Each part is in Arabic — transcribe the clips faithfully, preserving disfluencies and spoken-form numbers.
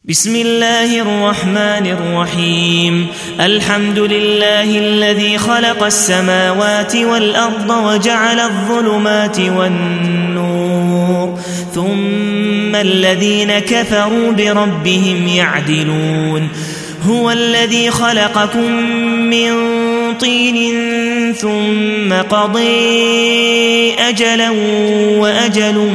بسم الله الرحمن الرحيم الحمد لله الذي خلق السماوات والأرض وجعل الظلمات والنور ثم الذين كفروا بربهم يعدلون هو الذي خلقكم من طين ثم قضي أجلا وأجل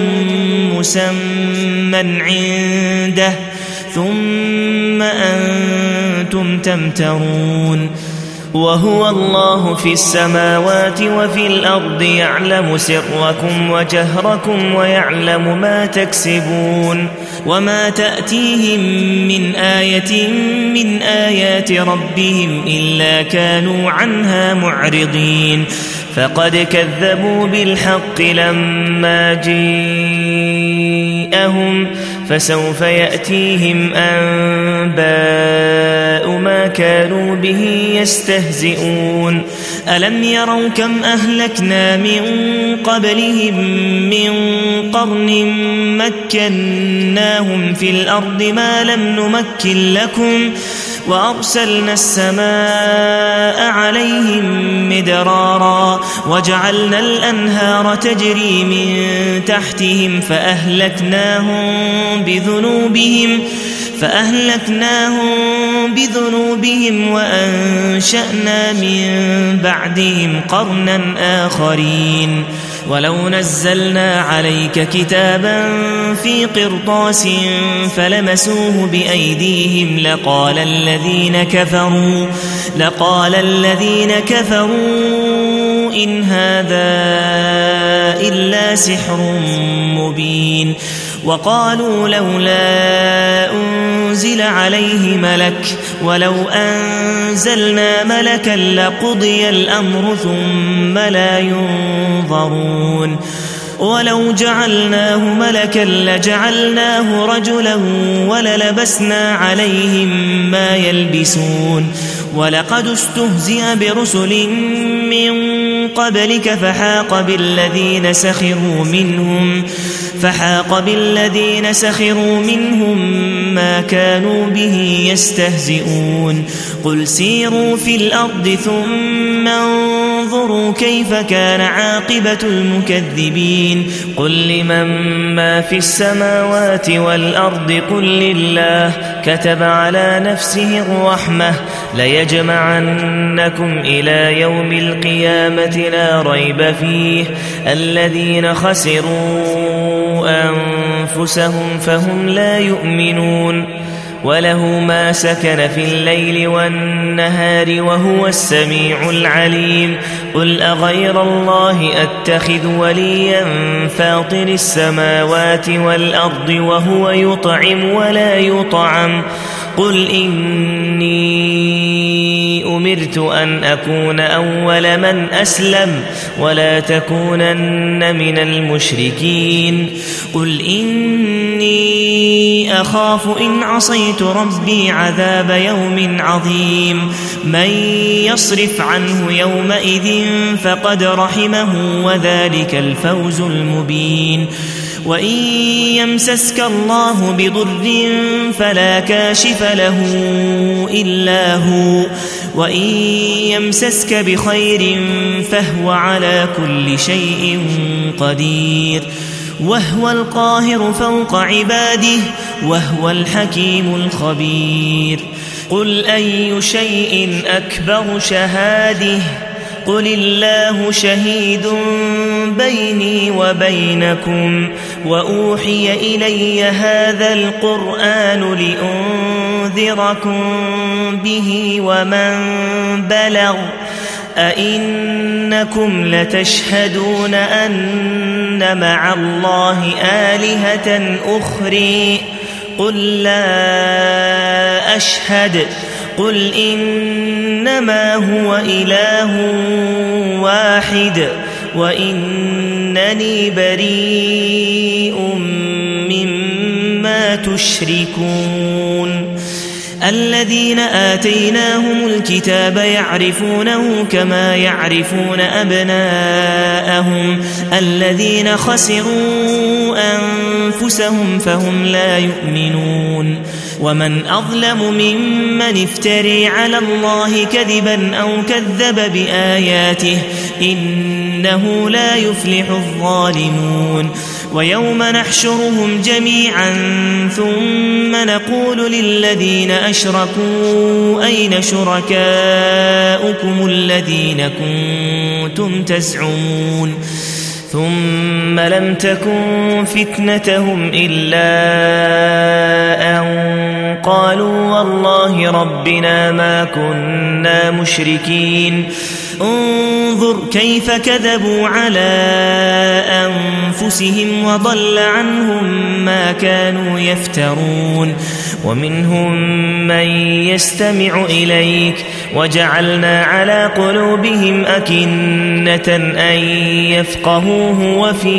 مسمى عنده ثم أنتم تمترون وهو الله في السماوات وفي الأرض يعلم سركم وجهركم ويعلم ما تكسبون وما تأتيهم من آية من آيات ربهم إلا كانوا عنها معرضين فقد كذبوا بالحق لما جاءهم فسوف يأتيهم أنباء ما كانوا به يستهزئون ألم يروا كم أهلكنا من قبلهم من قرن مكناهم في الأرض ما لم نمكن لكم وأرسلنا السماء عليهم مدرارا وجعلنا الأنهار تجري من تحتهم فأهلكناهم بذنوبهم فأهلكناهم بذنوبهم وأنشأنا من بعدهم قرنا آخرين ولو نزلنا عليك كتابا في قرطاس فلمسوه بأيديهم لقال الذين كفروا لقال الذين كفروا إن هذا إلا سحر مبين وقالوا لولا أنزل عليه ملك ولو أنزلنا ملكا لقضي الأمر ثم لا ينظرون ولو جعلناه ملكا لجعلناه رجلا وللبسنا عليهم ما يلبسون ولقد استهزئ برسل من قبلك فحاق بالذين سخروا منهم فحاق بالذين سخروا منهم ما كانوا به يستهزئون قل سيروا في الأرض ثم انظروا كيف كان عاقبة المكذبين قل لمن ما في السماوات والأرض قل لله كتب على نفسه الرحمة ليجمعنكم إلى يوم القيامة لا ريب فيه الذين خسروا أنفسهم فهم لا يؤمنون وله ما سكن في الليل والنهار وهو السميع العليم قل أغير الله أتخذ وليا فاطر السماوات والأرض وهو يطعم ولا يطعم قل إني أمرت أن أكون أول من أسلم ولا تكونن من المشركين قل إني أخاف إن عصيت ربي عذاب يوم عظيم من يصرف عنه يومئذ فقد رحمه وذلك الفوز المبين وإن يمسسك الله بضر فلا كاشف له إلا هو وإن يمسسك بخير فهو على كل شيء قدير وهو القاهر فوق عباده وهو الحكيم الخبير قل أي شيء أكبر شهادة قل الله شهيد بيني وبينكم وأوحي إلي هذا القرآن لأنذركم به ومن بلغ أئنكم لتشهدون أن مع الله آلهة أخرى قل لا أشهد قل إنما هو إله واحد وإنني بريء مما تشركون الذين آتيناهم الكتاب يعرفونه كما يعرفون أبناءهم الذين خسروا أنفسهم فهم لا يؤمنون ومن أظلم ممن افتري على الله كذبا أو كذب بآياته إنه لا يفلح الظالمون ويوم نحشرهم جميعا ثم نقول للذين أشركوا أين شركاؤكم الذين كنتم تزعمون ثم لم تكن فتنتهم إلا أن قالوا والله ربنا ما كنا مشركين انظر كيف كذبوا على أنفسهم وضل عنهم ما كانوا يفترون ومنهم من يستمع إليك وجعلنا على قلوبهم أكنة أن يفقهوه وفي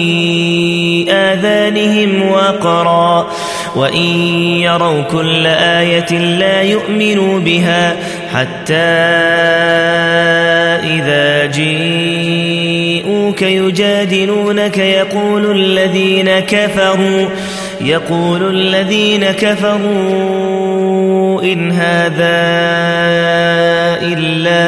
آذانهم وقرا وإن يروا كل آية لا يؤمنوا بها حتى إذا جيءوك يجادلونك يقول الذين كفروا يقول الذين كفروا إن هذا إلا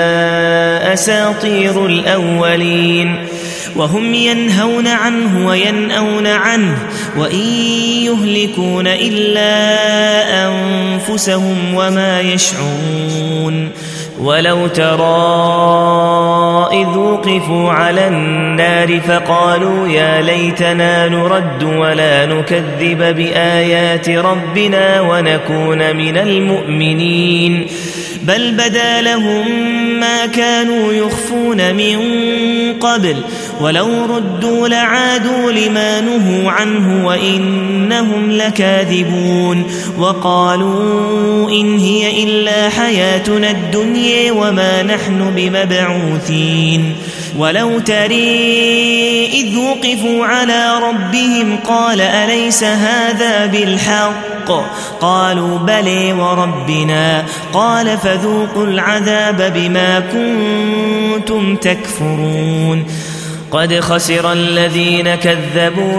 أساطير الأولين وهم ينهون عنه وينأون عنه وإن يهلكون إلا أنفسهم وما يشعرون ولو ترى إذ وقفوا على النار فقالوا يا ليتنا نرد ولا نكذب بآيات ربنا ونكون من المؤمنين بل بدا لهم ما كانوا يخفون من قبل ولو ردوا لعادوا لما نهوا عنه وإنهم لكاذبون وقالوا إن هي إلا حياتنا الدنيا وما نحن بمبعوثين ولو تري إذ وقفوا على ربهم قال أليس هذا بالحق قالوا بلى وربنا قال فذوقوا العذاب بما كنتم تكفرون قد خسر الذين كذبوا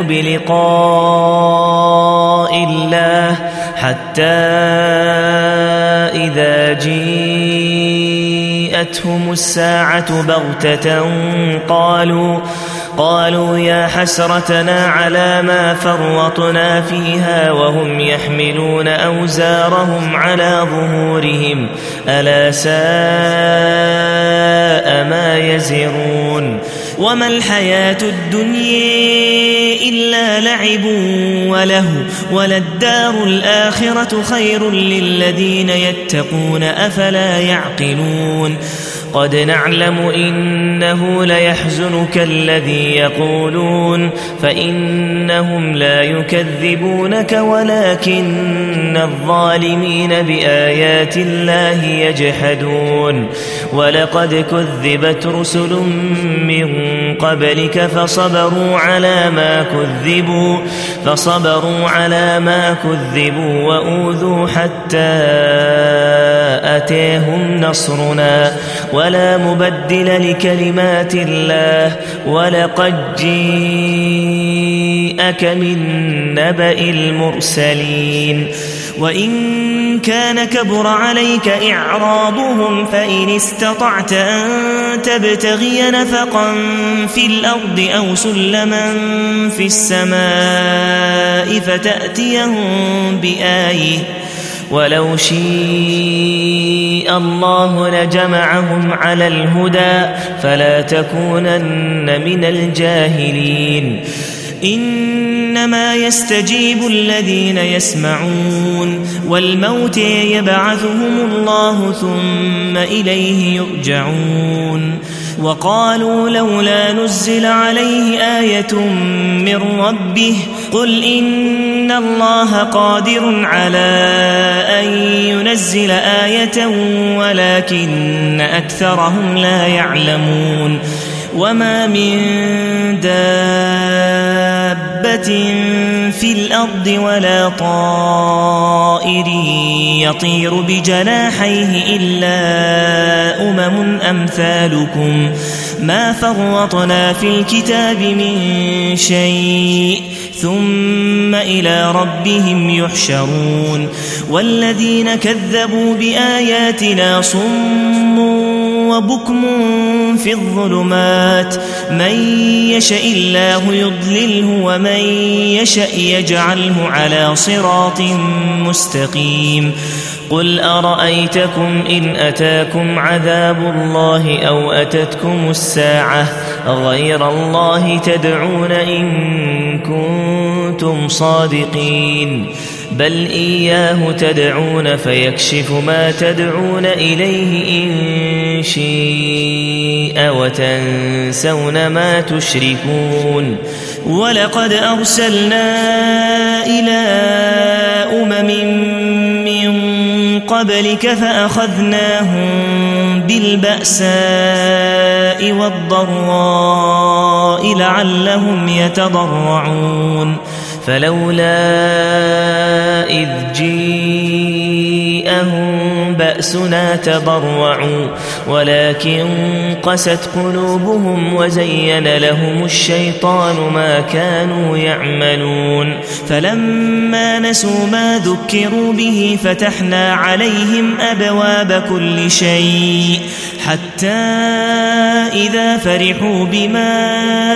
بلقاء الله حتى إذا جيءتهم الساعة بغتة قالوا قالوا يا حسرتنا على ما فرطنا فيها وهم يحملون أوزارهم على ظهورهم ألا ساء ما يزرون وما الحياة الدنيا إلا لعب وله وللدار الآخرة خير للذين يتقون أفلا يعقلون قد نعلم إنه ليحزنك الذي يقولون فإنهم لا يكذبونك ولكن الظالمين بآيات الله يجحدون ولقد كذبت رسل من قبلك فصبروا على ما كذبوا فصبروا على ما كذبوا وأوذوا حتى أتاهم نصرنا ولا مبدل لكلمات الله ولقد جيءك من نبأ المرسلين وإن كان كبر عليك إعراضهم فإن استطعت أن تبتغي نفقا في الأرض أو سلما في السماء فتأتيهم بآية ولو شيء الله لجمعهم على الهدى فلا تكونن من الجاهلين إنما يستجيب الذين يسمعون والموت يبعثهم الله ثم إليه يرجعون وقالوا لولا نزل عليه آية من ربه قل إن الله قادر على أن ينزل آية ولكن أكثرهم لا يعلمون وما من دابة في الأرض ولا طائر يطير بجناحيه إلا أمم أمثالكم ما فرطنا في الكتاب من شيء ثم إلى ربهم يحشرون والذين كذبوا بآياتنا صم وبكم في الظلمات من يشاء الله يضلله ومن يشاء يجعله على صراط مستقيم قل أرأيتكم إن أتاكم عذاب الله أو أتتكم الساعة غير الله تدعون إن كنتم صادقين بل إياه تدعون فيكشف ما تدعون إليه إن شاء وتنسون ما تشركون ولقد أرسلنا إلى أمم من قبلك فأخذناهم بالبأساء والضراء لعلهم يتضرعون فلولا إذ جاءهم بأسنا تضرعوا ولكن قست قلوبهم وزين لهم الشيطان ما كانوا يعملون فلما نسوا ما ذكروا به فتحنا عليهم أبواب كل شيء حتى إذا فرحوا بما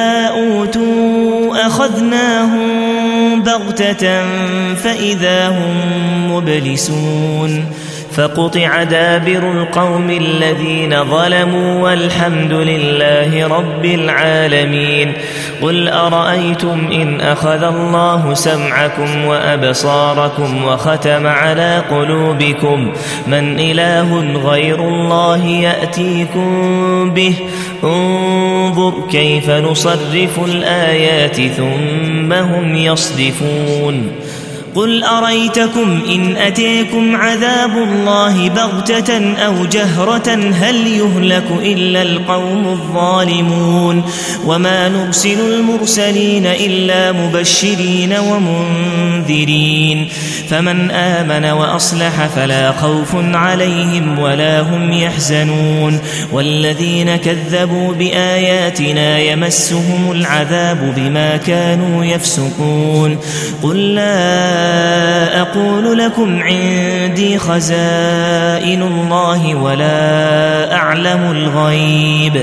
أوتوا أخذناهم بغتة فإذا هم مبلسون فقطع دابر القوم الذين ظلموا والحمد لله رب العالمين قل أرأيتم إن أخذ الله سمعكم وأبصاركم وختم على قلوبكم من إله غير الله يأتيكم به انظر كيف نصرف الآيات ثم هم يصدفون قل أريتكم إن أتيكم عذاب الله بغتة أو جهرة هل يهلك إلا القوم الظالمون وما نرسل المرسلين إلا مبشرين ومنذرين فمن آمن وأصلح فلا خوف عليهم ولا هم يحزنون والذين كذبوا بآياتنا يمسهم العذاب بما كانوا يفسقون قل لا أقول لكم عندي خزائن الله ولا أعلم الغيب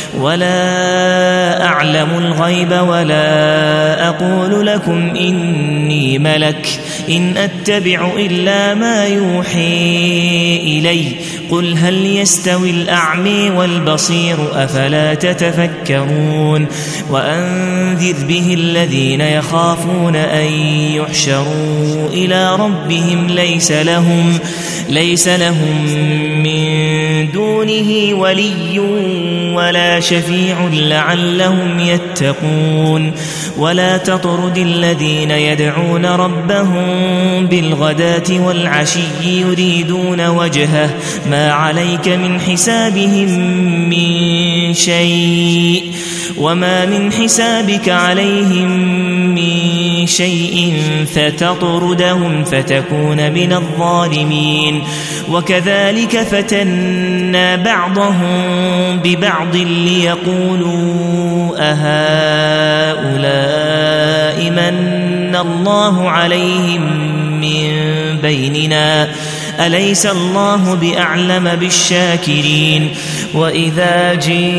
ولا أعلم الغيب ولا أقول لكم إني ملك إن أتبع إلا ما يوحي إلي قل هل يستوي الأعمى والبصير أفلا تتفكرون وأنذر به الذين يخافون أن يحشروا إلى ربهم ليس لهم ليس لهم من دونه ولي ولا شفيع لعلهم يتقون ولا تطرد الذين يدعون ربهم بالغداة والعشي يريدون وجهه ما عليك من حسابهم من شيء وما من حسابك عليهم من شيء فتطردهم فتكون من الظالمين وكذلك فتنا بعضهم ببعض ليقولوا أهؤلاء من الله عليهم من بيننا أليس الله بأعلم بالشاكرين وإذا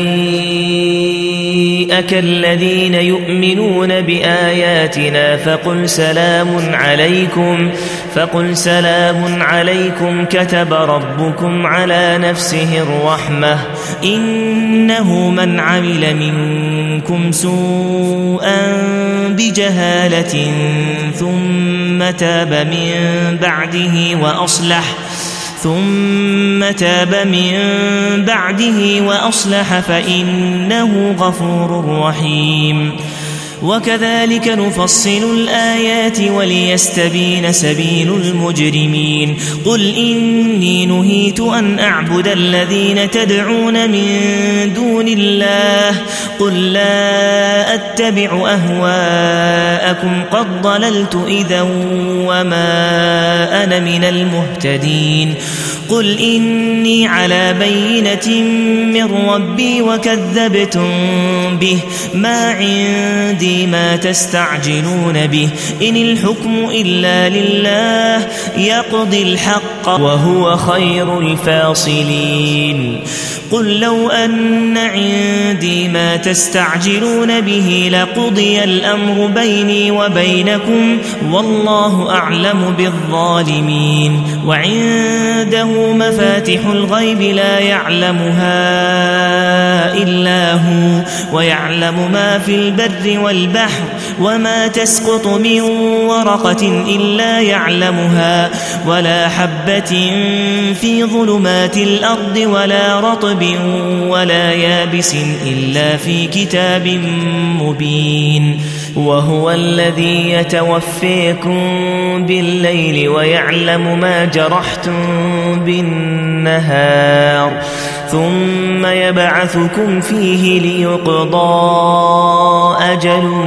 جاءك الذين يؤمنون بآياتنا فقل سلام عليكم فقل سلام عليكم كتب ربكم على نفسه الرحمة إنه من عمل منكم سوءا بجهالة ثم تاب من بعده وأصلح ثم تاب من بعده وأصلح فإنه غفور رحيم وكذلك نفصل الآيات وليستبين سبيل المجرمين قل إني نهيت أن أعبد الذين تدعون من دون الله قل لا أتبع أهواءكم قد ضللت إذا وما أنا من المهتدين قل إني على بينة من ربي وكذبتم به ما عندي ما تستعجلون به إن الحكم إلا لله يقضي الحق وهو خير الفاصلين قل لو أن عندي ما تستعجلون به لقضي الأمر بيني وبينكم والله أعلم بالظالمين وعنده مفاتح الغيب لا يعلمها إلا هو ويعلم ما في البر والبحر وما تسقط من ورقة إلا يعلمها ولا حبة في ظلمات الأرض ولا رطب ولا يابس إلا في كتاب مبين وهو الذي يتوفيكم بالليل ويعلم ما جرحتم بالنهار ثم يبعثكم فيه ليقضى أجل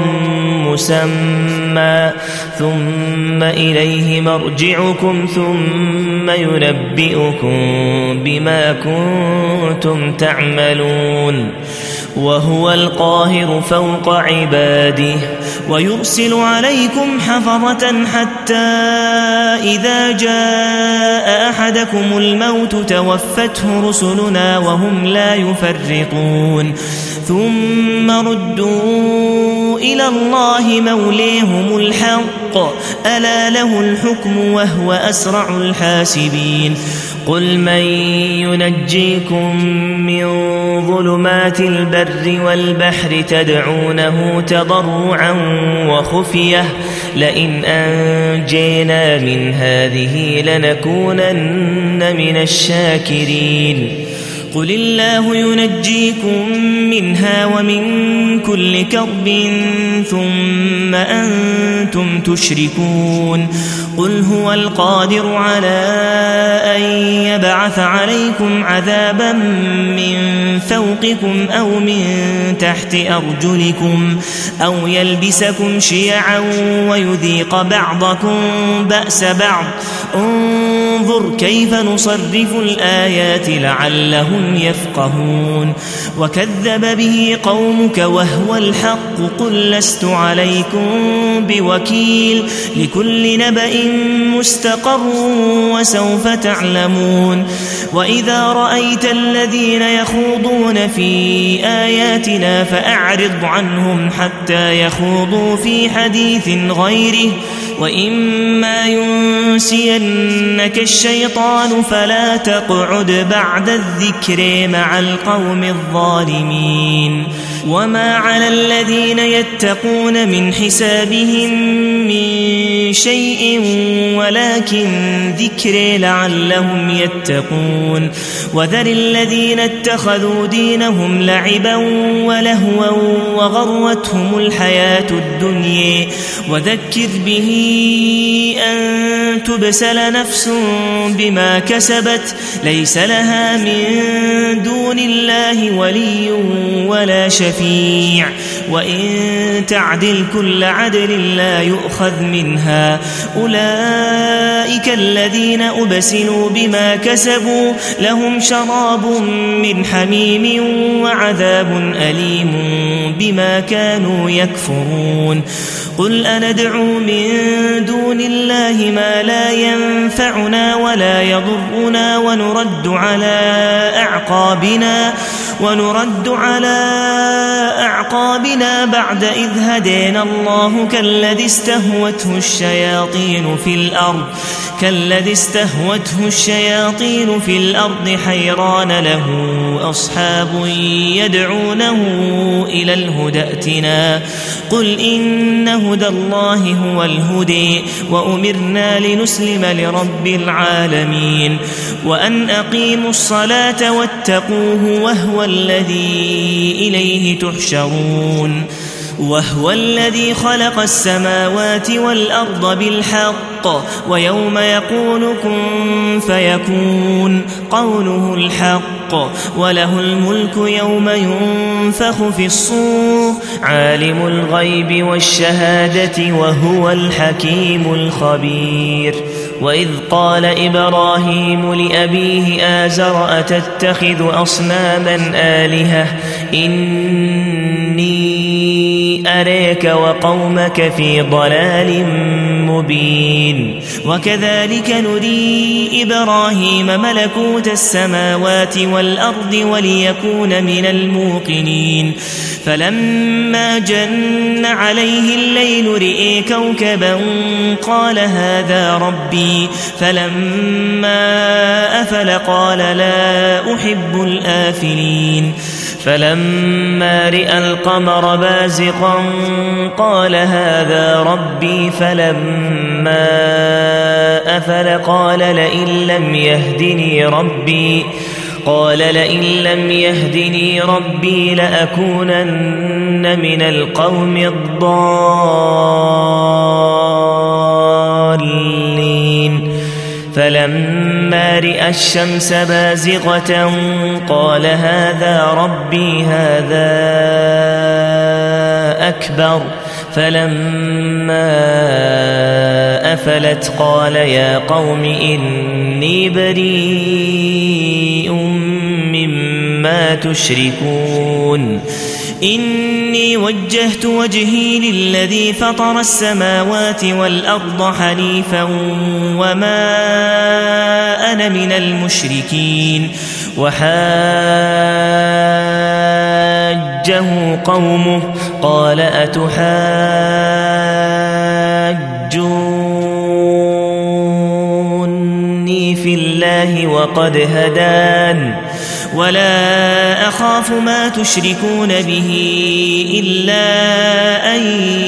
مسمى ثم إليه مرجعكم ثم ينبئكم بما كنتم تعملون وهو القاهر فوق عباده ويرسل عليكم حفظة حتى إذا جاء أحدكم الموت توفته رسلنا وهم لا يفرطون ثم ردوا إلى الله موليهم الحق ألا له الحكم وهو أسرع الحاسبين قل من ينجيكم من ظلمات البر والبحر تدعونه تضرعا وخفية لئن أنجينا من هذه لنكونن من الشاكرين قل الله ينجيكم منها ومن كل كرب ثم أنتم تشركون قل هو القادر على أن يبعث عليكم عذابا من فوقكم أو من تحت أرجلكم أو يلبسكم شيعا ويذيق بعضكم بأس بعض انظر كيف نصرف الآيات لعلهم يفقهون وكذب به قومك وهو الحق قل لست عليكم بوكيل لكل نبأ مستقر وسوف تعلمون وإذا رأيت الذين يخوضون في آياتنا فأعرض عنهم حتى يخوضوا في حديث غيره وإما ينسينك الشيطان فلا تقعد بعد الذكر مع القوم الظالمين وما على الذين يتقون من حسابهم من شيء ولكن ذكر لعلهم يتقون وذر الذين اتخذوا دينهم لعبا ولهوا وغرتهم الحياة الدنيا وذكر به أن تبسل نفس بما كسبت ليس لها من دون الله ولي ولا شفيع وإن تعدل كل عدل لا يؤخذ منها أولئك الذين أبسلوا بما كسبوا لهم شراب من حميم وعذاب أليم بما كانوا يكفرون قل أندعو من دون الله ما لا ينفعنا ولا يضرنا ونرد على أعقابنا ونرد على أعقابنا بعد إذ هدينا الله كالذي استهوته الشياطين في الأرض كالذي استهوته الشياطين في الأرض حيران له أصحاب يدعونه إلى الهدى ائتنا قل إن هدى الله هو الهدي وأمرنا لنسلم لرب العالمين وأن أقيموا الصلاة واتقوه وهو الذي إليه تحشرون وهو الذي خلق السماوات والأرض بالحق ويوم يقول كن فيكون قوله الحق وله الملك يوم ينفخ في الصور عالم الغيب والشهادة وهو الحكيم الخبير. وإذ قال إبراهيم لأبيه آزر أتتخذ أصناما آلهة إني أريك وقومك في ضلال مبين. وكذلك نري إبراهيم ملكوت السماوات والأرض وليكون من الموقنين. فلما جن عليه الليل رئي كوكبا قال هذا ربي فلما أفل قال لا أحب الآفلين. فلما رأى القمر بازغا قال هذا ربي فلما أفل قال لئن لم يهدني ربي قال لئن لم يهدني ربي لأكونن من القوم الضالين. فلما رأى الشمس بازغة قال هذا ربي هذا أكبر. فلما أفلت قال يا قوم إني بريء مما تشركون إني وجهت وجهي للذي فطر السماوات والأرض حنيفا وما أنا من المشركين. وحاجه قومه قال أتحاجوني في الله وقد هدان ولا أخاف ما تشركون به إلا أن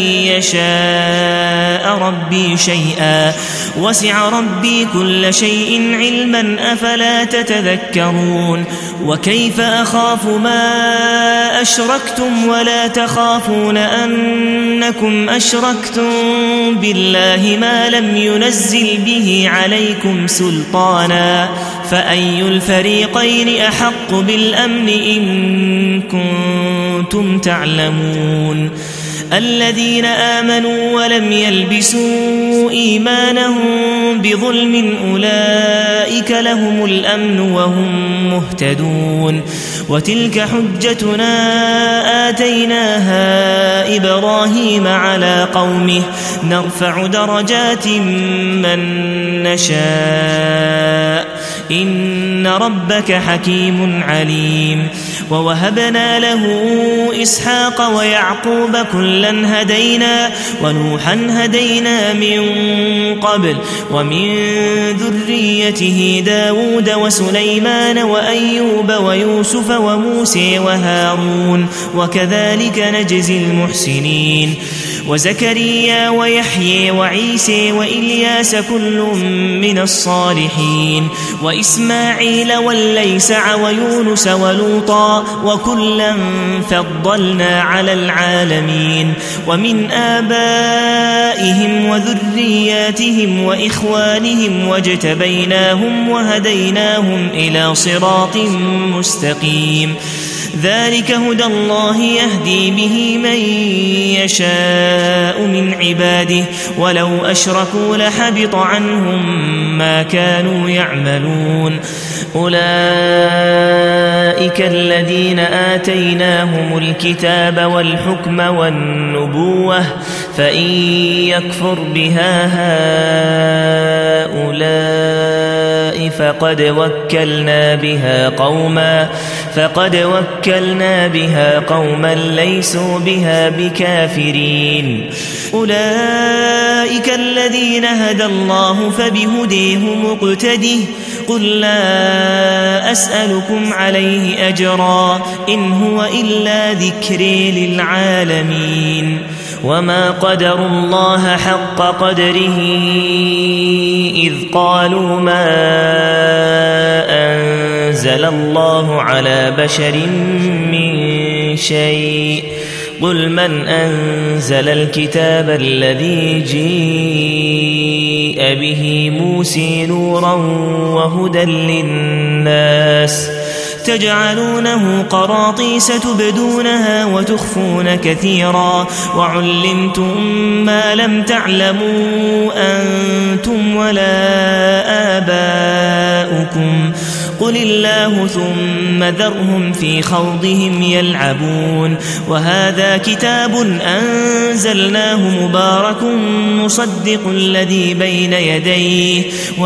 يشاء ربي شيئا وسع ربي كل شيء علما أفلا تتذكرون. وكيف أخاف ما أشركتم ولا تخافون أنكم أشركتم بالله ما لم ينزل به عليكم سلطانا فأي الفريقين أحق بالأمن إن كنتم تعلمون. الذين آمنوا ولم يلبسوا إيمانهم بظلم أولئك لهم الأمن وهم مهتدون. وتلك حجتنا آتيناها إبراهيم على قومه نرفع درجات من نشاء إن ربك حكيم عليم. ووهبنا له إسحاق ويعقوب كلا هدينا ونوحا هدينا من قبل ومن ذريته داود وسليمان وأيوب ويوسف وموسى وهارون وكذلك نجزي المحسنين. وزكريا ويحيى وعيسى وإلياس كل من الصالحين وإسماعيل والليسع ويونس ولوطا وكلا فضلنا على العالمين. ومن آبائهم وذرياتهم وإخوانهم واجتبيناهم وهديناهم إلى صراط مستقيم. ذلك هدى الله يهدي به من يشاء من عباده ولو أشركوا لحبط عنهم ما كانوا يعملون. أولئك الذين آتيناهم الكتاب والحكم والنبوة فإن يكفر بها هؤلاء فقد وكلنا بها قوما فقد وكلنا بها قوما ليسوا بها بكافرين. أولئك الذين هدى الله فبهديه مقتده قل لا أسألكم عليه أجرا إن هو إلا ذكر للعالمين. وما قدروا الله حق قدره إذ قالوا ما أنزل الله على بشر من شيء قل من أنزل الكتاب الذي جيء به موسى نورا وهدى للناس تجعلونه قراطيس تبدونها وتخفون كثيرا وعلمتم ما لم تعلموا أنتم ولا آباؤكم قل الله ثم ذرهم في خوضهم يلعبون وهذا كتاب أنزلناه مبارك مصدق الذي بين يديه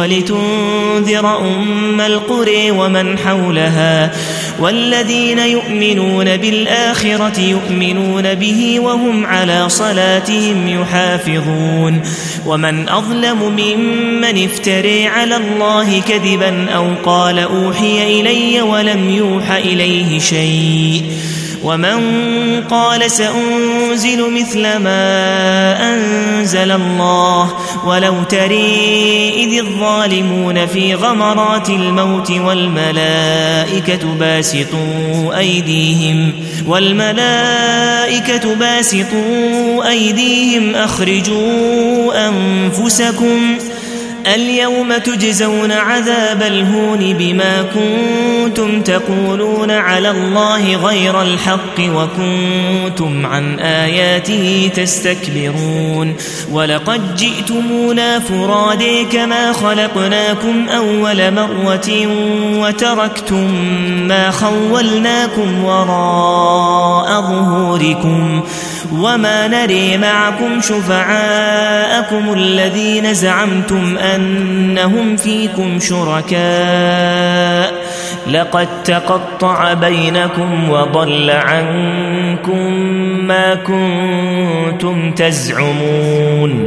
ولتنذر أم القرى ومن حولها والذين يؤمنون بالآخرة يؤمنون به وهم على صلاتهم يحافظون ومن أظلم ممن افترى على الله كذبا أو قال أوحي إلي ولم يوحى إليه شيء ومن قال سأنزل مثل ما أنزل الله ولو ترى إذ الظالمون في غمرات الموت والملائكة باسطوا أيديهم والملائكة باسطوا أيديهم أخرجوا أنفسكم اليوم تجزون عذاب الهون بما كنتم تقولون على الله غير الحق وكنتم عن آياته تستكبرون ولقد جئتمونا فرادى كما خلقناكم أول مرة وتركتم ما خولناكم وراء ظهوركم وما نري معكم شفعاءكم الذين زعمتم أنهم فيكم شركاء لقد تقطع بينكم وضل عنكم ما كنتم تزعمون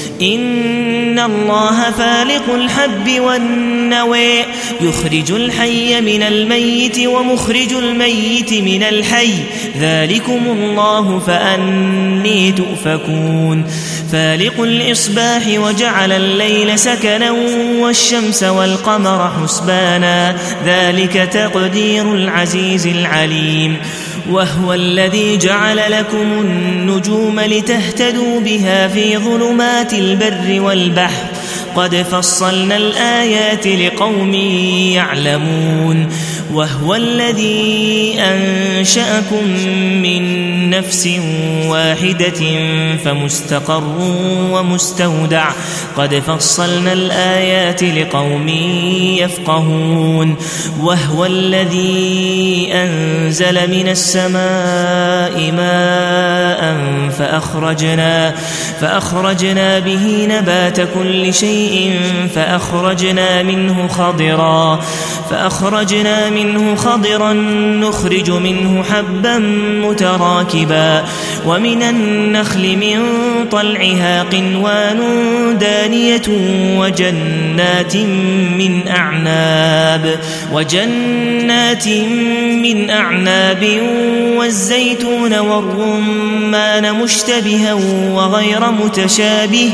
إن الله فالق الحب والنوى يخرج الحي من الميت ومخرج الميت من الحي ذلكم الله فأني تؤفكون فالق الإصباح وجعل الليل سكنا والشمس والقمر حسبانا ذلك تقدير العزيز العليم وهو الذي جعل لكم النجوم لتهتدوا بها في ظلمات البر والبحر قد فصلنا الآيات لقوم يعلمون وهو الذي أنشأكم من نفس واحدة فمستقر ومستودع قد فصلنا الآيات لقوم يفقهون وهو الذي أنزل من السماء ماء فأخرجنا, فأخرجنا به نبات كل شيء فأخرجنا منه خضرا فأخرجنا منه خضرا نخرج منه حبا متراكبا ومن النخل من طلعها قنوان دانية وجنات من أعناب وجنات من أعناب والزيتون والرمان مشتبها وغير متشابه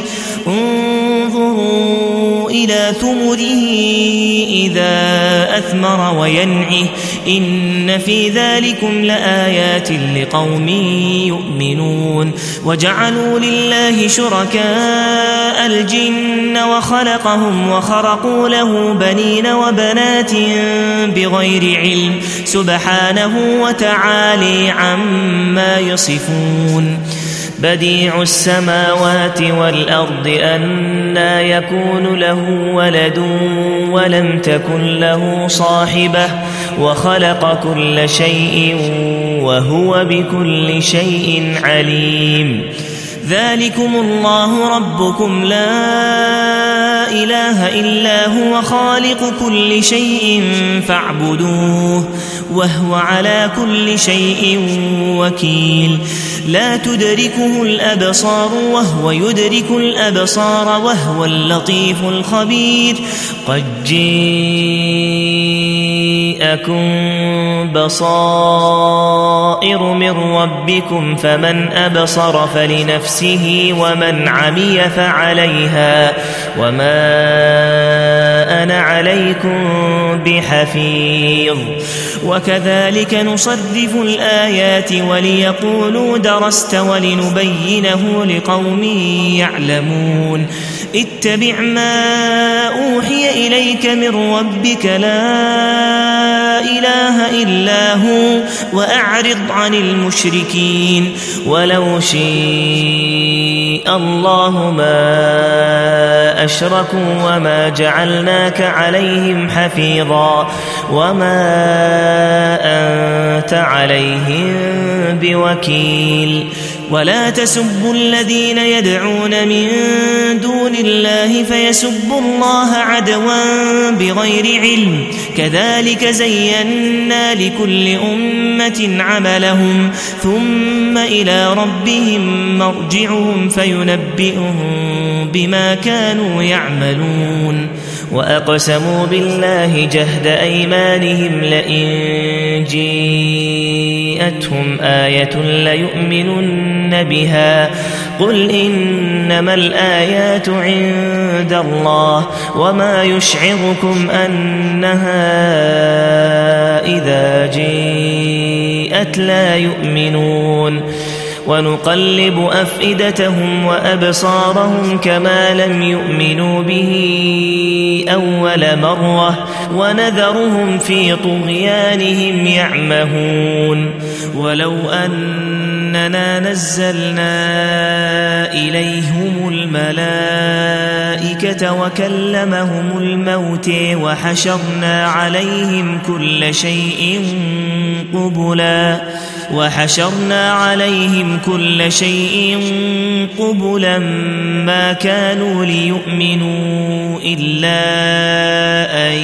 انظروا إلى ثمره إذا أثمر وينعه إن في ذلكم لآيات لقوم يؤمنون وجعلوا لله شركاء الجن وخلقهم وخرقوا له بنين وبنات بغير علم سبحانه وتعالى عما يصفون بديع السماوات والأرض أنى يكون له ولد ولم تكن له صاحبة وخلق كل شيء وهو بكل شيء عليم ذلكم الله ربكم لا إله إلا هو خالق كل شيء فاعبدوه وهو على كل شيء وكيل لا تدركه الأبصار وهو يدرك الأبصار وهو اللطيف الخبير قد جاءكم بصائر من ربكم فمن أبصر فلنفسه ومن عمي فعليها وما أنا عليكم بحفيظ وكذلك نصرف الآيات وليقولوا درست ولنبينه لقوم يعلمون اتبع ما أوحي إليك من ربك لا إله إلا هو وأعرض عن المشركين ولو شاء الله ما أشركوا وما جعلناك عليهم حفيظا وما أنت عليهم بوكيل ولا تسبوا الذين يدعون من دون الله فيسبوا الله عدوا بغير علم كذلك زينا لكل أمة عملهم ثم إلى ربهم مرجعهم فينبئهم بما كانوا يعملون وأقسموا بالله جهد أيمانهم لئن جاءتهم آية ليؤمنن بها قل إنما الآيات عند الله وما يشعركم أنها إذا جاءت لا يؤمنون ونقلب أفئدتهم وأبصارهم كما لم يؤمنوا به أول مرة ونذرهم في طغيانهم يعمهون ولو أننا نزلنا إليهم الملائكة وكلمهم الموت وحشرنا عليهم كل شيء قبلا وحشرنا عليهم كل شيء قبلا ما كانوا ليؤمنوا إلا أن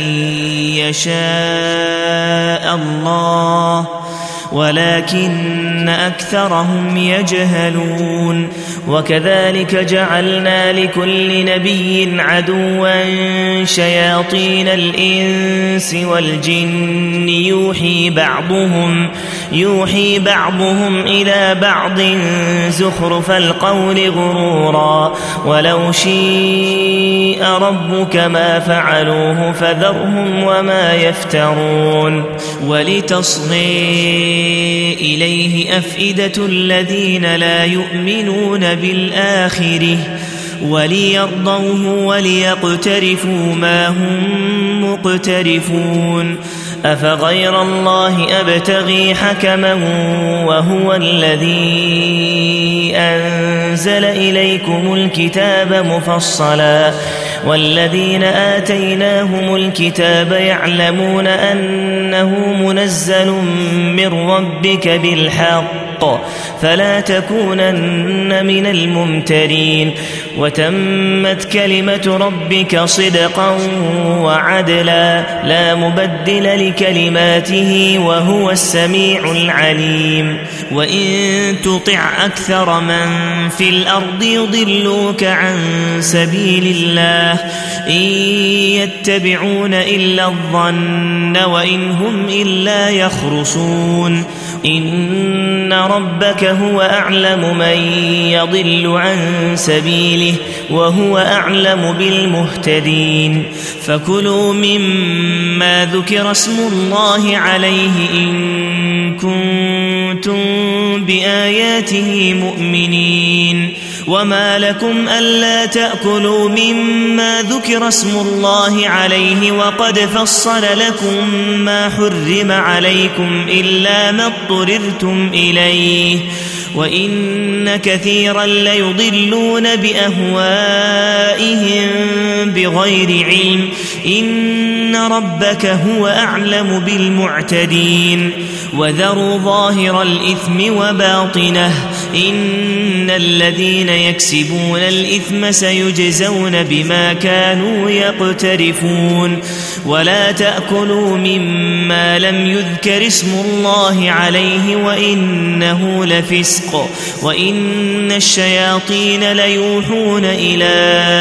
يشاء الله ولكن أكثرهم يجهلون وكذلك جعلنا لكل نبي عدوا شياطين الإنس والجن يوحي بعضهم يوحي بعضهم إلى بعض زخرف القول غرورا ولو شاء ربك ما فعلوه فذرهم وما يفترون ولتصغي إليه أفئدة الذين لا يؤمنون بالآخرة وليرضوه وليقترفوا ما هم مقترفون أفغير الله أبتغي حكما وهو الذي أنزل إليكم الكتاب مفصلا والذين آتيناهم الكتاب يعلمون أنه منزل من ربك بالحق فلا تكونن من الممترين وتمت كلمة ربك صدقا وعدلا لا مبدل لكلماته وهو السميع العليم وإن تطع أكثر من في الأرض يضلوك عن سبيل الله إن يتبعون إلا الظن وإن هم إلا يخرصون إن ربك هو أعلم من يضل عن سبيله وهو أعلم بالمهتدين فكلوا مما ذكر اسم الله عليه إن كنتم بآياته مؤمنين وما لكم ألا تأكلوا مما ذكر اسم الله عليه وقد فصل لكم ما حرم عليكم إلا ما اضطررتم إليه وإن كثيرا ليضلون بأهوائهم بغير علم إن ربك هو أعلم بالمعتدين وذروا ظاهر الإثم وباطنه إن الذين يكسبون الإثم سيجزون بما كانوا يقترفون ولا تأكلوا مما لم يذكر اسم الله عليه وإنه لفسق الرزق وإن الشياطين ليوحون إلى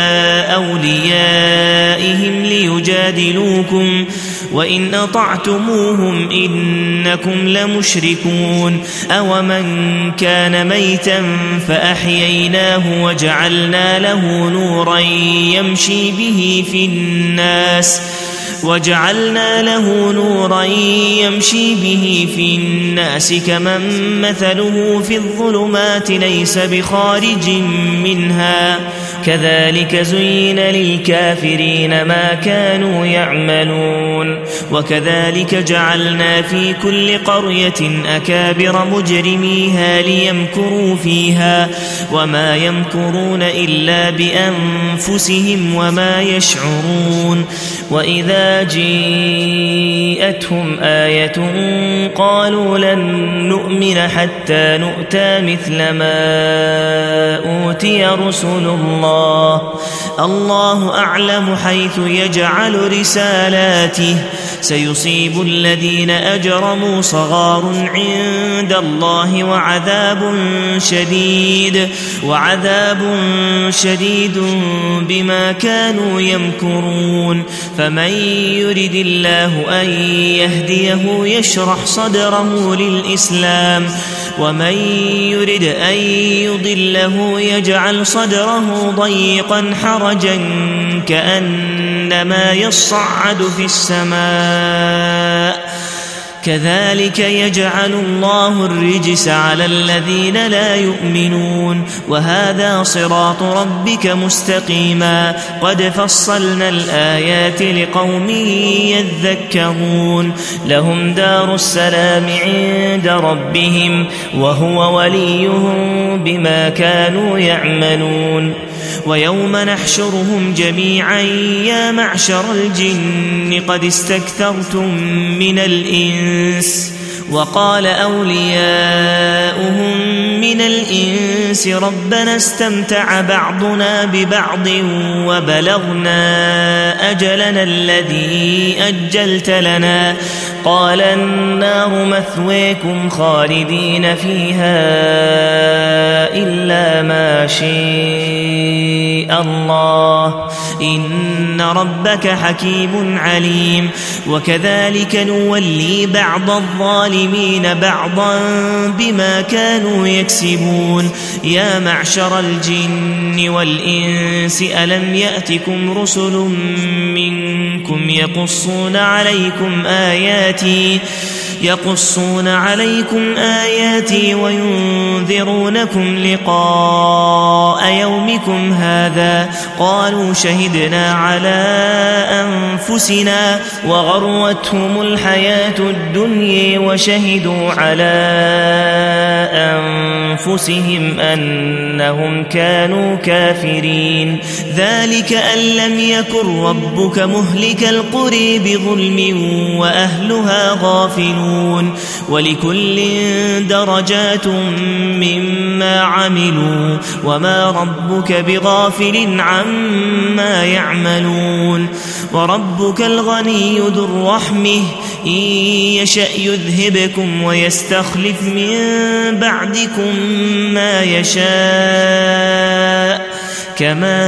أوليائهم ليجادلوكم وإن أطعتموهم إنكم لمشركون أومن كان ميتا فأحييناه وجعلنا له نورا يمشي به في الناس وجعلنا له نورا يمشي به في الناس كمن مثله في الظلمات ليس بخارج منها كذلك زين للكافرين ما كانوا يعملون وكذلك جعلنا في كل قرية أكابر مجرميها ليمكروا فيها وما يمكرون إلا بأنفسهم وما يشعرون وإذا جيءتهم آية قالوا لن نؤمن حتى نؤتى مثل ما أوتي رسل الله الله أعلم حيث يجعل رسالاته سيصيب الذين أجرموا صغار عند الله وعذاب شديد وعذاب شديد بما كانوا يمكرون فمن يرد الله أن يهديه يشرح صدره للإسلام ومن يرد أن يضله يجعل صدره ضيقا حرجا كأنما يصعد في السماء كذلك يجعل الله الرجس على الذين لا يؤمنون وهذا صراط ربك مستقيما قد فصلنا الآيات لقوم يذكرون لهم دار السلام عند ربهم وهو وليهم بما كانوا يعملون ويوم نحشرهم جميعا يا معشر الجن قد استكثرتم من الإنس وقال أولياؤهم من الإنس ربنا استمتع بعضنا ببعض وبلغنا أجلنا الذي أجلت لنا قال النار مثويكم خالدين فيها إلا ما شاء الله إن ربك حكيم عليم وكذلك نولي بعض الظالمين بعضا بما كانوا يكسبون يا معشر الجن والإنس ألم يأتكم رسل منكم يقصون عليكم آياتي يقصون عليكم آياتي وينذرونكم لقاء يومكم هذا قالوا شهدنا على أنفسنا وغرتهم الحياة الدنيا وشهدوا على أنفسهم أنهم كانوا كافرين ذلك أن لم يكن ربك مهلك القرى بظلم وأهلها غافلون ولكل درجات مما عملوا وما ربك بغافل عما يعملون وربك الغني ذو الرحمة إن يشأ يذهبكم ويستخلف من بعدكم ما يشاء كما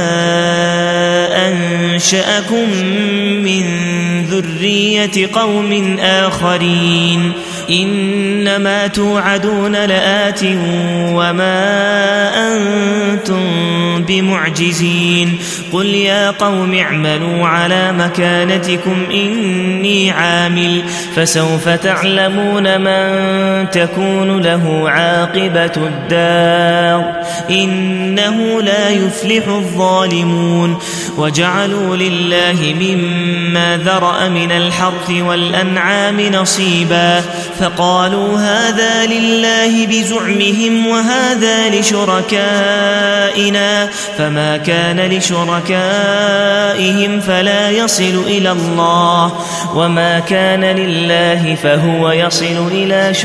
أنشأكم من ذرية قوم آخرين إنما توعدون لآت وما أنتم بمعجزين قل يا قوم اعملوا على مكانتكم إني عامل فسوف تعلمون من تكون له عاقبة الدار إنه لا يفلح الظالمون وجعلوا لله مما ذرأ من الحرث والأنعام نصيبا فقالوا هذا لله بزعمهم وهذا لشركائنا فما كان لشركائهم فلا يصل إلى الله وما كان لله فهو يصل إلى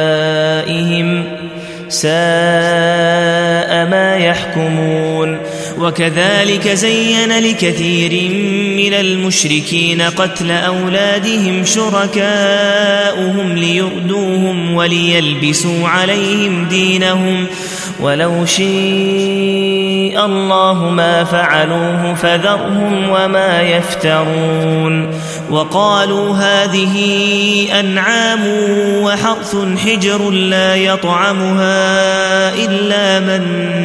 شركائهم ساء ما يحكمون وكذلك زين لكثير من المشركين قتل أولادهم شركاؤهم ليردوهم وليلبسوا عليهم دينهم ولو شاء الله ما فعلوه فذرهم وما يفترون وقالوا هذه أنعام وحرث حجر لا يطعمها إلا من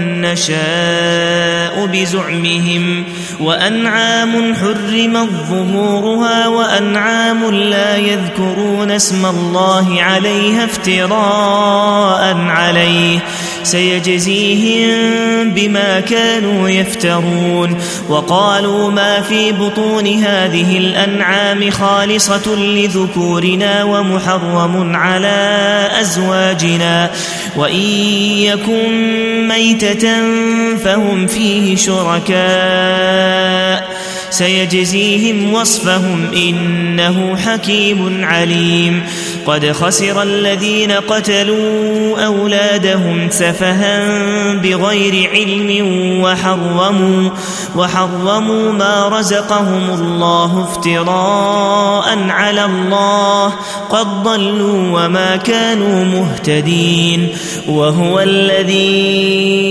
نشاء بزعمهم وأنعام حرمت ظهورها وأنعام لا يذكرون اسم الله عليها افتراء عليه سيجزيهم بما كانوا يفترون وقالوا ما في بطون هذه الأنعام خالصة لذكورنا ومحرم على أزواجنا وإن يكن ميتة فهم فيه شركاء سيجزيهم وصفهم إنه حكيم عليم قد خسر الذين قتلوا أولادهم سفها بغير علم وحرموا, وحرموا ما رزقهم الله افتراء على الله قد ضلوا وما كانوا مهتدين وهو الذي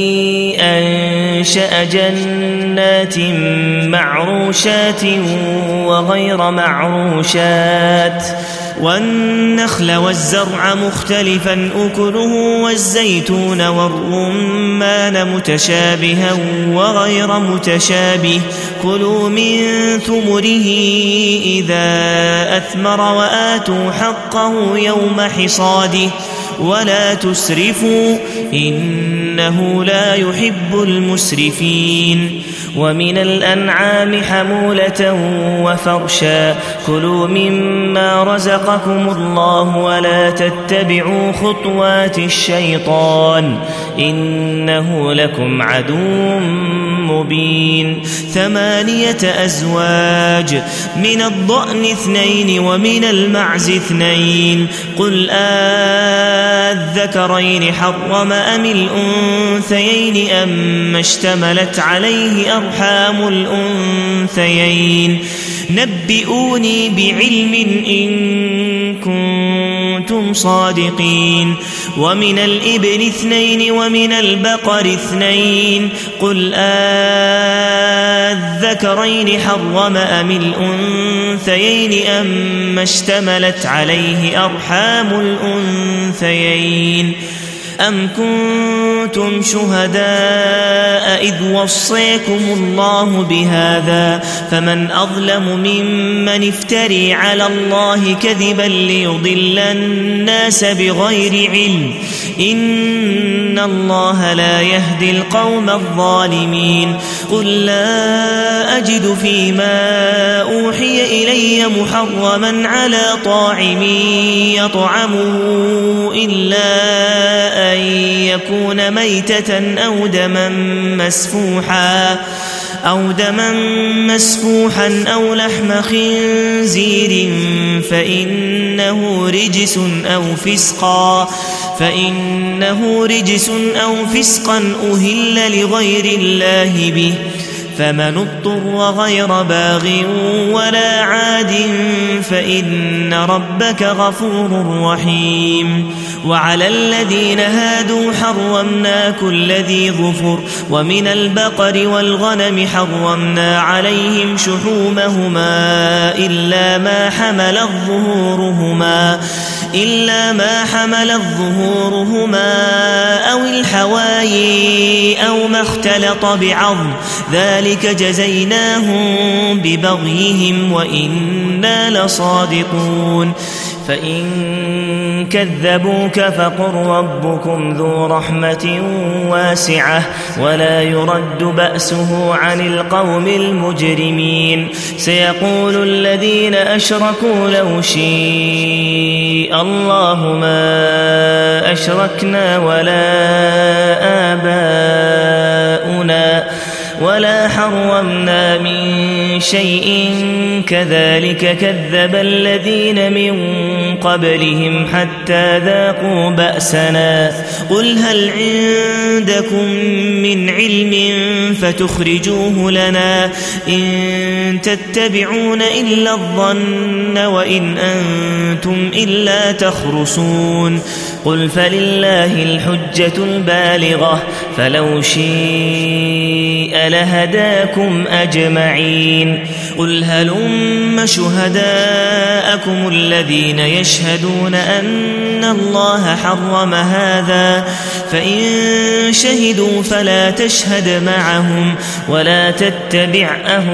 أنشأ جنات معروشات وغير معروشات والنخل والزرع مختلفا أكله والزيتون والرمان متشابها وغير متشابه كلوا من ثمره إذا أثمر وآتوا حقه يوم حصاده ولا تسرفوا إنه لا يحب المسرفين ومن الأنعام حمولة وفرشا كلوا مما رزقكم الله ولا تتبعوا خطوات الشيطان إنه لكم عدو مبين ثمانية أزواج من الضأن اثنين ومن المعز اثنين قل آذكرين حرم أم الأنثيين أم اشتملت عليه أرحام الأنثيين نبئوني بعلم إن كنتم صادقين ومن الإبل اثنين ومن البقر اثنين قل آذكرين حرم أم الأنثيين أم اشتملت عليه أرحام الأنثيين أم كنتم شهداء إذ وصيكم الله بهذا فمن أظلم ممن افتري على الله كذبا ليضل الناس بغير علم إن الله لا يهدي القوم الظالمين قل لا أجد فيما أوحي إلي محرما على طاعم يطعمه إلا أن يكون ميتة أو دما مسفوحا أو دما مسفوحا أو لحم خنزير فإنه رجس أو فسقا فإنه رجس أو فسقا أهل لغير الله به فمن اضطر غير باغ ولا عاد فإن ربك غفور رحيم وعلى الذين هادوا حرمنا كل ذي ظفر ومن البقر والغنم حرمنا عليهم شحومهما إلا ما حملت ظهورهما إلا ما حملت ظهورهما أو الحوايي أو ما اختلط بعظم ذلك جزيناهم ببغيهم وإنا لصادقون فإن كذبوك فقل ربكم ذو رحمة واسعة ولا يرد بأسه عن القوم المجرمين سيقول الذين أشركوا لو شاء الله ما أشركنا ولا آباؤنا ولا حرمنا من شيء كذلك كذب الذين من قبلهم حتى ذاقوا بأسنا قل هل عندكم من علم فتخرجوه لنا إن تتبعون إلا الظن وإن أنتم إلا تخرصون قل فلله الحجة البالغة فلو شيء لهداكم أجمعين قل هلم شهداءكم الذين يشهدون أن الله حرم هذا فإن شهدوا فلا تشهد معهم ولا تتبع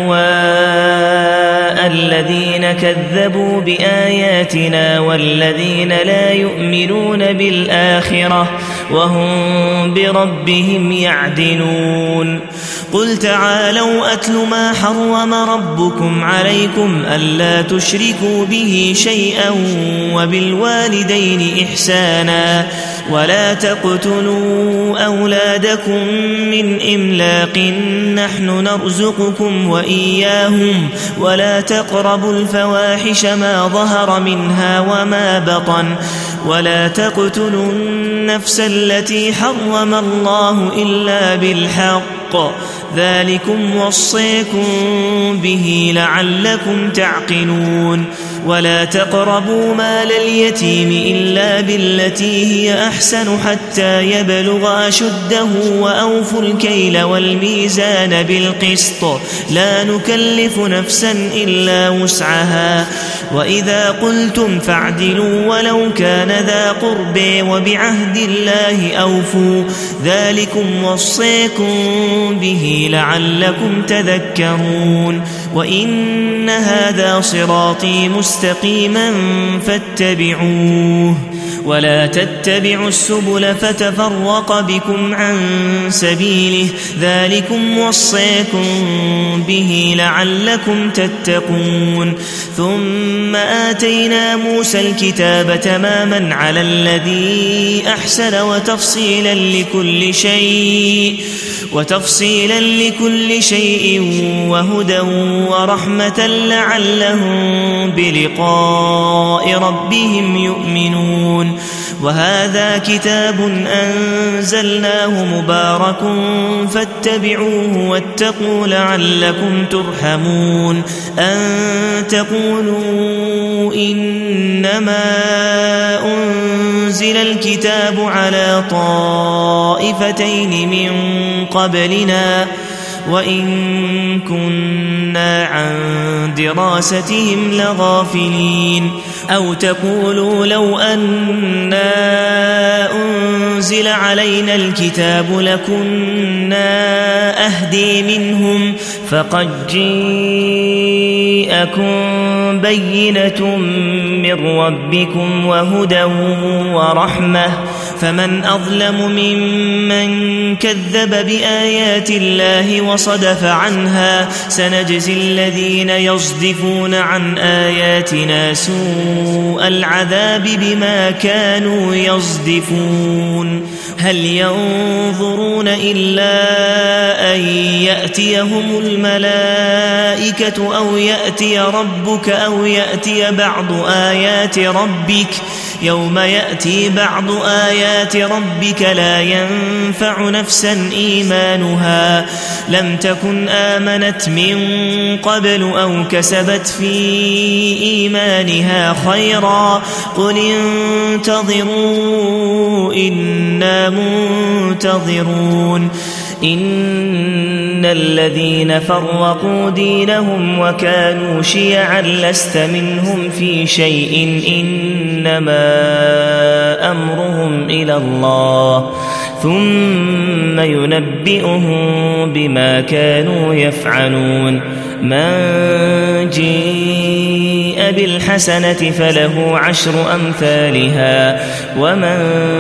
أهواء الذين كذبوا بآياتنا والذين لا يؤمنون بالآخرة وهم بربهم يعدلون قل تعالوا أتل ما حرم ربكم عليكم ألا تشركوا به شيئا وبالوالدين إحسانا ولا تقتلوا أولادكم من إملاق نحن نرزقكم وإياهم ولا تقربوا الفواحش ما ظهر منها وما بطن ولا تقتلوا النفس التي حرم الله إلا بالحق ذلكم وصيكم به لعلكم تعقلون ولا تقربوا مال اليتيم إلا بالتي هي أحسن حتى يبلغ أشده وأوفوا الكيل والميزان بالقسط لا نكلف نفسا إلا وسعها وإذا قلتم فاعدلوا ولو كان ذا قرب وبعهد الله أوفوا ذلكم وصيكم به لعلكم تذكرون وإن هذا صراطي مستقيما فاتبعوه ولا تتبعوا السبل فتفرق بكم عن سبيله ذلكم وصيكم به لعلكم تتقون ثم آتينا موسى الكتاب تماما على الذي أحسن وتفصيلا لكل شيء وتفصيلا لكل شيء وهدى ورحمة لعلهم بلقاء ربهم يؤمنون وهذا كتاب أنزلناه مبارك فاتبعوه واتقوا لعلكم ترحمون أن تقولوا إنما أنزل الكتاب على طائفتين من قبلنا وإن كنا عن دراستهم لغافلين أو تقولوا لو أنا أنزل علينا الكتاب لكنا أهدي منهم فقد جاءكم بينة من ربكم وهدى ورحمة فمن أظلم ممن كذب بآيات الله وصدف عنها سنجزي الذين يصدفون عن آياتنا سوء العذاب بما كانوا يصدفون هل ينظرون إلا أن يأتيهم الملائكة أو يأتي ربك أو يأتي بعض آيات ربك يوم يأتي بعض آيات ربك لا ينفع نفسا إيمانها لم تكن آمنت من قبل أو كسبت في إيمانها خيرا قل انتظروا إنا منتظرون إن الذين فرقوا دينهم وكانوا شيعا لست منهم في شيء إنما أمرهم إلى الله ثم ينبئهم بما كانوا يفعلون من جاء جيء بالحسنة فله عشر أمثالها ومن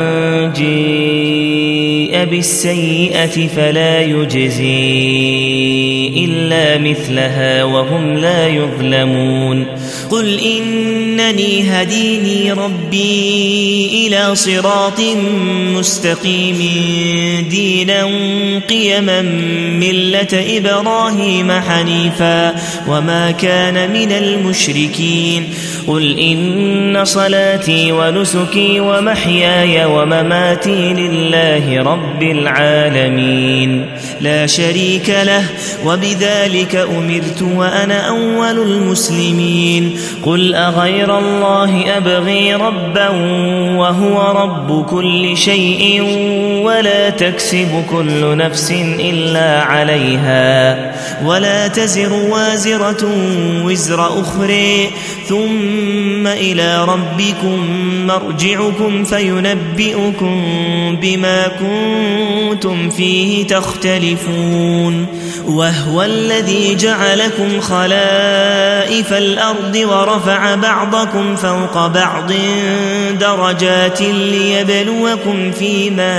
جيء بالسيئة فلا يجزي إلا مثلها وهم لا يظلمون قل إنني هديني ربي إلى صراط مستقيم دينا قيما ملة إبراهيم حنيفا وما كان من المشركين قل إن صلاتي ونسكي ومحياي ومماتي لله رب العالمين لا شريك له وبذلك أمرت وأنا أول المسلمين قل أغير الله أبغي ربا وهو رب كل شيء ولا تكسب كل نفس إلا عليها ولا تزر وازرة وزر أخرى ثم إلى ربكم مرجعكم فينبئكم بما كنتم فيه تختلفون وهو الذي جعلكم خلائف الأرض ورفع بعضكم فوق بعض درجات ليبلوكم فيما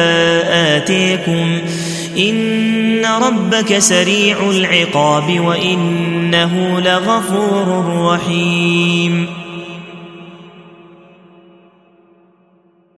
آتيكم إن ربك سريع العقاب وإنه لغفور رحيم